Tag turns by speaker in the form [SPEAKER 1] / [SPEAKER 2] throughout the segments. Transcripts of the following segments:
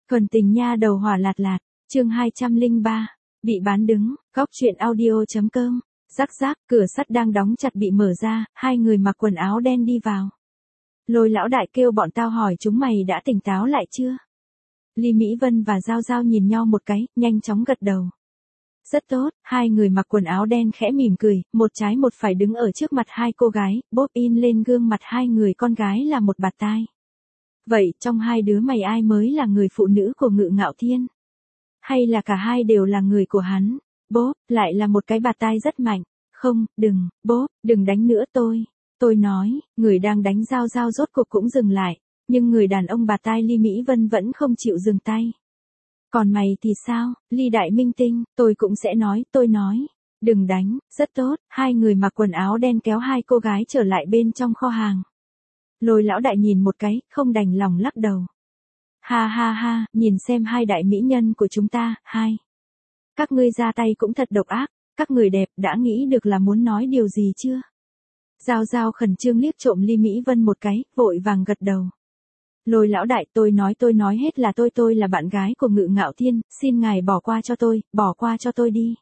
[SPEAKER 1] Thuần tình nha đầu hỏa lạt lạt, chương 203, bị bán đứng, góc truyện audio.com, rắc rắc, cửa sắt đang đóng chặt bị mở ra, hai người mặc quần áo đen đi vào. Lôi lão đại kêu bọn tao hỏi chúng mày đã tỉnh táo lại chưa? Ly Mỹ Vân và Giao Giao nhìn nhau một cái, nhanh chóng gật đầu. Rất tốt, hai người mặc quần áo đen khẽ mỉm cười, một trái một phải đứng ở trước mặt hai cô gái, bóp in lên gương mặt hai người con gái là một bạt tai. Vậy, trong hai đứa mày ai mới là người phụ nữ của Ngự Ngạo Thiên? Hay là cả hai đều là người của hắn? Bóp, lại là một cái bạt tai rất mạnh. Không, đừng, bóp, đừng đánh nữa tôi. Tôi nói, người đang đánh Giao Giao rốt cuộc cũng dừng lại, nhưng người đàn ông bạt tai Ly Mỹ Vân vẫn không chịu dừng tay. Còn mày thì sao, Ly Đại Minh Tinh, tôi cũng sẽ nói, tôi nói. Đừng đánh, rất tốt, hai người mặc quần áo đen kéo hai cô gái trở lại bên trong kho hàng. Lôi lão đại nhìn một cái, không đành lòng lắc đầu. Ha ha ha, nhìn xem hai đại mỹ nhân của chúng ta, hai. Các ngươi ra tay cũng thật độc ác, các người đẹp đã nghĩ được là muốn nói điều gì chưa? Giao Giao khẩn trương liếc trộm Ly Mỹ Vân một cái, vội vàng gật đầu. Lôi lão đại tôi nói hết là tôi là bạn gái của Ngự Ngạo Thiên, xin ngài bỏ qua cho tôi đi.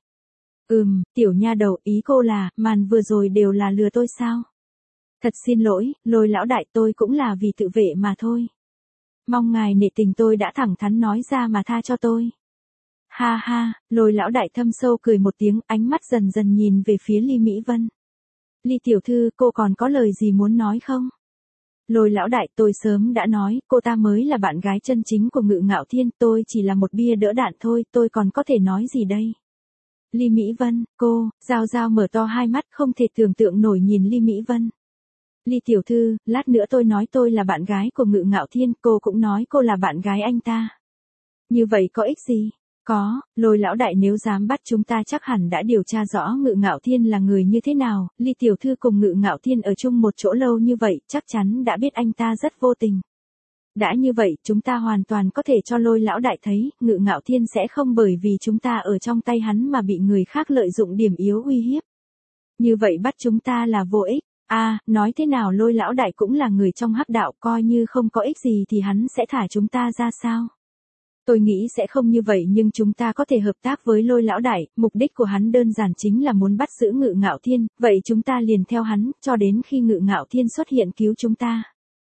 [SPEAKER 1] Tiểu nha đầu, ý cô là, màn vừa rồi đều là lừa tôi sao? Thật xin lỗi, lôi lão đại tôi cũng là vì tự vệ mà thôi. Mong ngài nể tình tôi đã thẳng thắn nói ra mà tha cho tôi. Ha ha, lôi lão đại thâm sâu cười một tiếng, ánh mắt dần dần nhìn về phía Ly Mỹ Vân. Ly tiểu thư, cô còn có lời gì muốn nói không? Lôi lão đại tôi sớm đã nói, cô ta mới là bạn gái chân chính của Ngự Ngạo Thiên, tôi chỉ là một bia đỡ đạn thôi, tôi còn có thể nói gì đây? Ly Mỹ Vân, cô, Giao Giao mở to hai mắt không thể tưởng tượng nổi nhìn Ly Mỹ Vân. Ly tiểu thư, lát nữa tôi nói tôi là bạn gái của Ngự Ngạo Thiên, cô cũng nói cô là bạn gái anh ta. Như vậy có ích gì? Có, lôi lão đại nếu dám bắt chúng ta chắc hẳn đã điều tra rõ Ngự Ngạo Thiên là người như thế nào, Ly tiểu thư cùng Ngự Ngạo Thiên ở chung một chỗ lâu như vậy, chắc chắn đã biết anh ta rất vô tình. Đã như vậy, chúng ta hoàn toàn có thể cho lôi lão đại thấy, Ngự Ngạo Thiên sẽ không bởi vì chúng ta ở trong tay hắn mà bị người khác lợi dụng điểm yếu uy hiếp. Như vậy bắt chúng ta là vô ích. Nói thế nào lôi lão đại cũng là người trong hắc đạo, coi như không có ích gì thì hắn sẽ thả chúng ta ra sao? Tôi nghĩ sẽ không như vậy nhưng chúng ta có thể hợp tác với lôi lão đại, mục đích của hắn đơn giản chính là muốn bắt giữ Ngự Ngạo Thiên, vậy chúng ta liền theo hắn, cho đến khi Ngự Ngạo Thiên xuất hiện cứu chúng ta.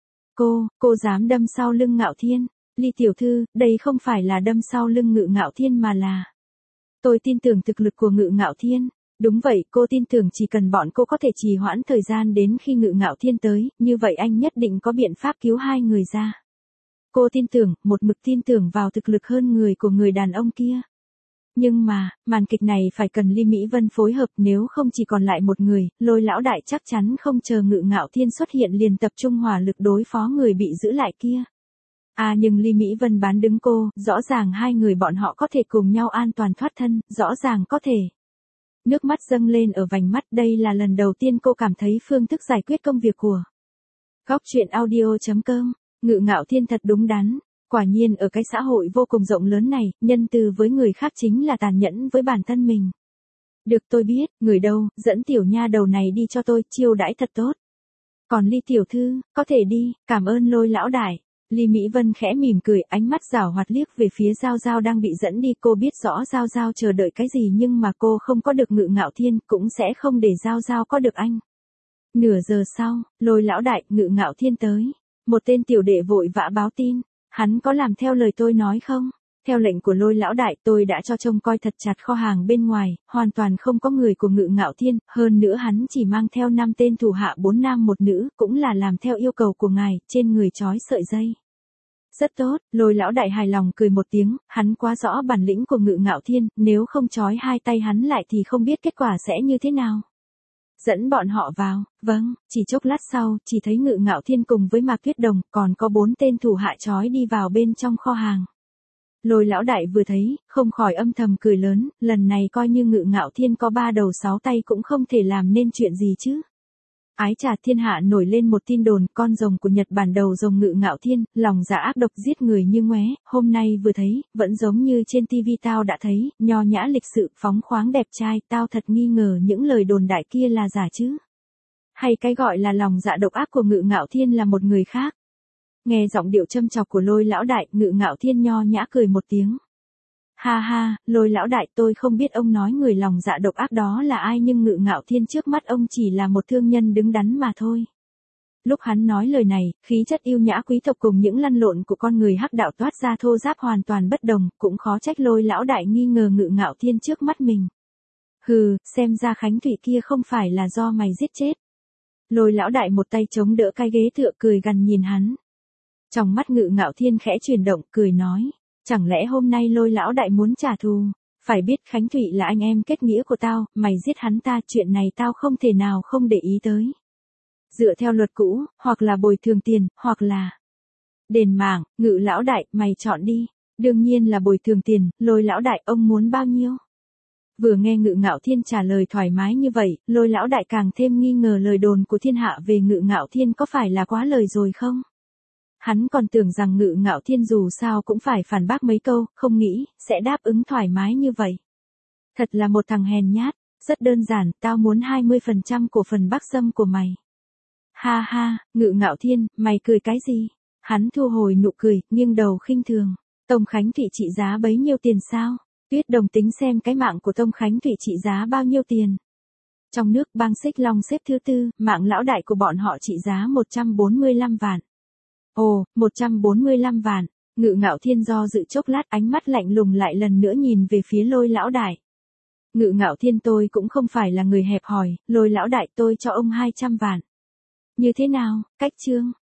[SPEAKER 1] Cô dám đâm sau lưng Ngạo Thiên? Ly tiểu thư, đây không phải là đâm sau lưng Ngự Ngạo Thiên mà là... Tôi tin tưởng thực lực của Ngự Ngạo Thiên. Đúng vậy, cô tin tưởng chỉ cần bọn cô có thể trì hoãn thời gian đến khi Ngự Ngạo Thiên tới, như vậy anh nhất định có biện pháp cứu hai người ra. Cô tin tưởng, một mực tin tưởng vào thực lực hơn người của người đàn ông kia. Nhưng mà, màn kịch này phải cần Ly Mỹ Vân phối hợp, nếu không chỉ còn lại một người, lôi lão đại chắc chắn không chờ Ngự Ngạo Thiên xuất hiện liền tập trung hỏa lực đối phó người bị giữ lại kia. Nhưng Ly Mỹ Vân bán đứng cô, rõ ràng hai người bọn họ có thể cùng nhau an toàn thoát thân, rõ ràng có thể. Nước mắt dâng lên ở vành mắt, đây là lần đầu tiên cô cảm thấy phương thức giải quyết công việc của góc truyện audio.com. Ngự Ngạo Thiên thật đúng đắn, quả nhiên ở cái xã hội vô cùng rộng lớn này, nhân từ với người khác chính là tàn nhẫn với bản thân mình. Được tôi biết, người đâu, dẫn tiểu nha đầu này đi cho tôi, chiêu đãi thật tốt. Còn Ly tiểu thư, có thể đi, cảm ơn lôi lão đại. Ly Mỹ Vân khẽ mỉm cười, ánh mắt giảo hoạt liếc về phía Giao Giao đang bị dẫn đi, cô biết rõ Giao Giao chờ đợi cái gì nhưng mà cô không có được Ngự Ngạo Thiên, cũng sẽ không để Giao Giao có được anh. Nửa giờ sau, lôi lão đại, Ngự Ngạo Thiên tới. Một tên tiểu đệ vội vã báo tin, hắn có làm theo lời tôi nói không? Theo lệnh của lôi lão đại tôi đã cho trông coi thật chặt kho hàng bên ngoài, hoàn toàn không có người của Ngự Ngạo Thiên, hơn nữa hắn chỉ mang theo 5 tên thủ hạ 4 nam 1 nữ, cũng là làm theo yêu cầu của ngài, trên người trói sợi dây. Rất tốt, lôi lão đại hài lòng cười một tiếng, hắn quá rõ bản lĩnh của Ngự Ngạo Thiên, nếu không trói hai tay hắn lại thì không biết kết quả sẽ như thế nào. Dẫn bọn họ vào, vâng, chỉ chốc lát sau, chỉ thấy Ngự Ngạo Thiên cùng với Mạc Tuyết Đồng, còn có 4 tên thủ hạ trói đi vào bên trong kho hàng. Lôi lão đại vừa thấy, không khỏi âm thầm cười lớn, lần này coi như Ngự Ngạo Thiên có 3 đầu 6 tay cũng không thể làm nên chuyện gì chứ. Ái trà, thiên hạ nổi lên một tin đồn, con rồng của Nhật Bản đầu rồng Ngự Ngạo Thiên, lòng dạ ác độc giết người như ngoé, hôm nay vừa thấy, vẫn giống như trên tivi tao đã thấy, nho nhã lịch sự, phóng khoáng đẹp trai, tao thật nghi ngờ những lời đồn đại kia là giả chứ. Hay cái gọi là lòng dạ độc ác của Ngự Ngạo Thiên là một người khác. Nghe giọng điệu châm chọc của Lôi lão đại, Ngự Ngạo Thiên nho nhã cười một tiếng. Ha ha, Lôi lão đại, tôi không biết ông nói người lòng dạ độc ác đó là ai, nhưng Ngự Ngạo Thiên trước mắt ông chỉ là một thương nhân đứng đắn mà thôi. Lúc hắn nói lời này, khí chất yêu nhã quý tộc cùng những lăn lộn của con người hắc đạo toát ra thô ráp hoàn toàn bất đồng, cũng khó trách Lôi lão đại nghi ngờ Ngự Ngạo Thiên trước mắt mình. Hừ, xem ra Khánh Thụy kia không phải là do mày giết chết. Lôi lão đại một tay chống đỡ cái ghế tựa cười gằn nhìn hắn. Trong mắt Ngự Ngạo Thiên khẽ chuyển động, cười nói, chẳng lẽ hôm nay Lôi lão đại muốn trả thù? Phải biết Khánh Thụy là anh em kết nghĩa của tao, mày giết hắn ta, chuyện này tao không thể nào không để ý tới. Dựa theo luật cũ, hoặc là bồi thường tiền, hoặc là đền mạng. Ngự lão đại, mày chọn đi. Đương nhiên là bồi thường tiền. Lôi lão đại, ông muốn bao nhiêu? Vừa nghe Ngự Ngạo Thiên trả lời thoải mái như vậy, Lôi lão đại càng thêm nghi ngờ lời đồn của thiên hạ về Ngự Ngạo Thiên có phải là quá lời rồi không? Hắn còn tưởng rằng Ngự Ngạo Thiên dù sao cũng phải phản bác mấy câu, không nghĩ sẽ đáp ứng thoải mái như vậy. Thật là một thằng hèn nhát. Rất đơn giản, tao muốn 20% cổ phần Bắc Sâm của mày. Ha ha, Ngự Ngạo Thiên, mày cười cái gì? Hắn thu hồi nụ cười, nghiêng đầu khinh thường. Tông Khánh Thụy trị giá bấy nhiêu tiền sao? Tuyết Đồng tính xem cái mạng của Tông Khánh Thụy trị giá bao nhiêu tiền. Trong nước bang Xích Long xếp thứ 4, mạng lão đại của bọn họ trị giá 145 vạn. Ồ, 145 vạn. Ngự Ngạo Thiên do dự chốc lát, ánh mắt lạnh lùng lại lần nữa nhìn về phía Lôi lão đại. Ngự Ngạo Thiên, tôi cũng không phải là người hẹp hòi, Lôi lão đại, tôi cho ông 200 vạn. Như thế nào, cách chương?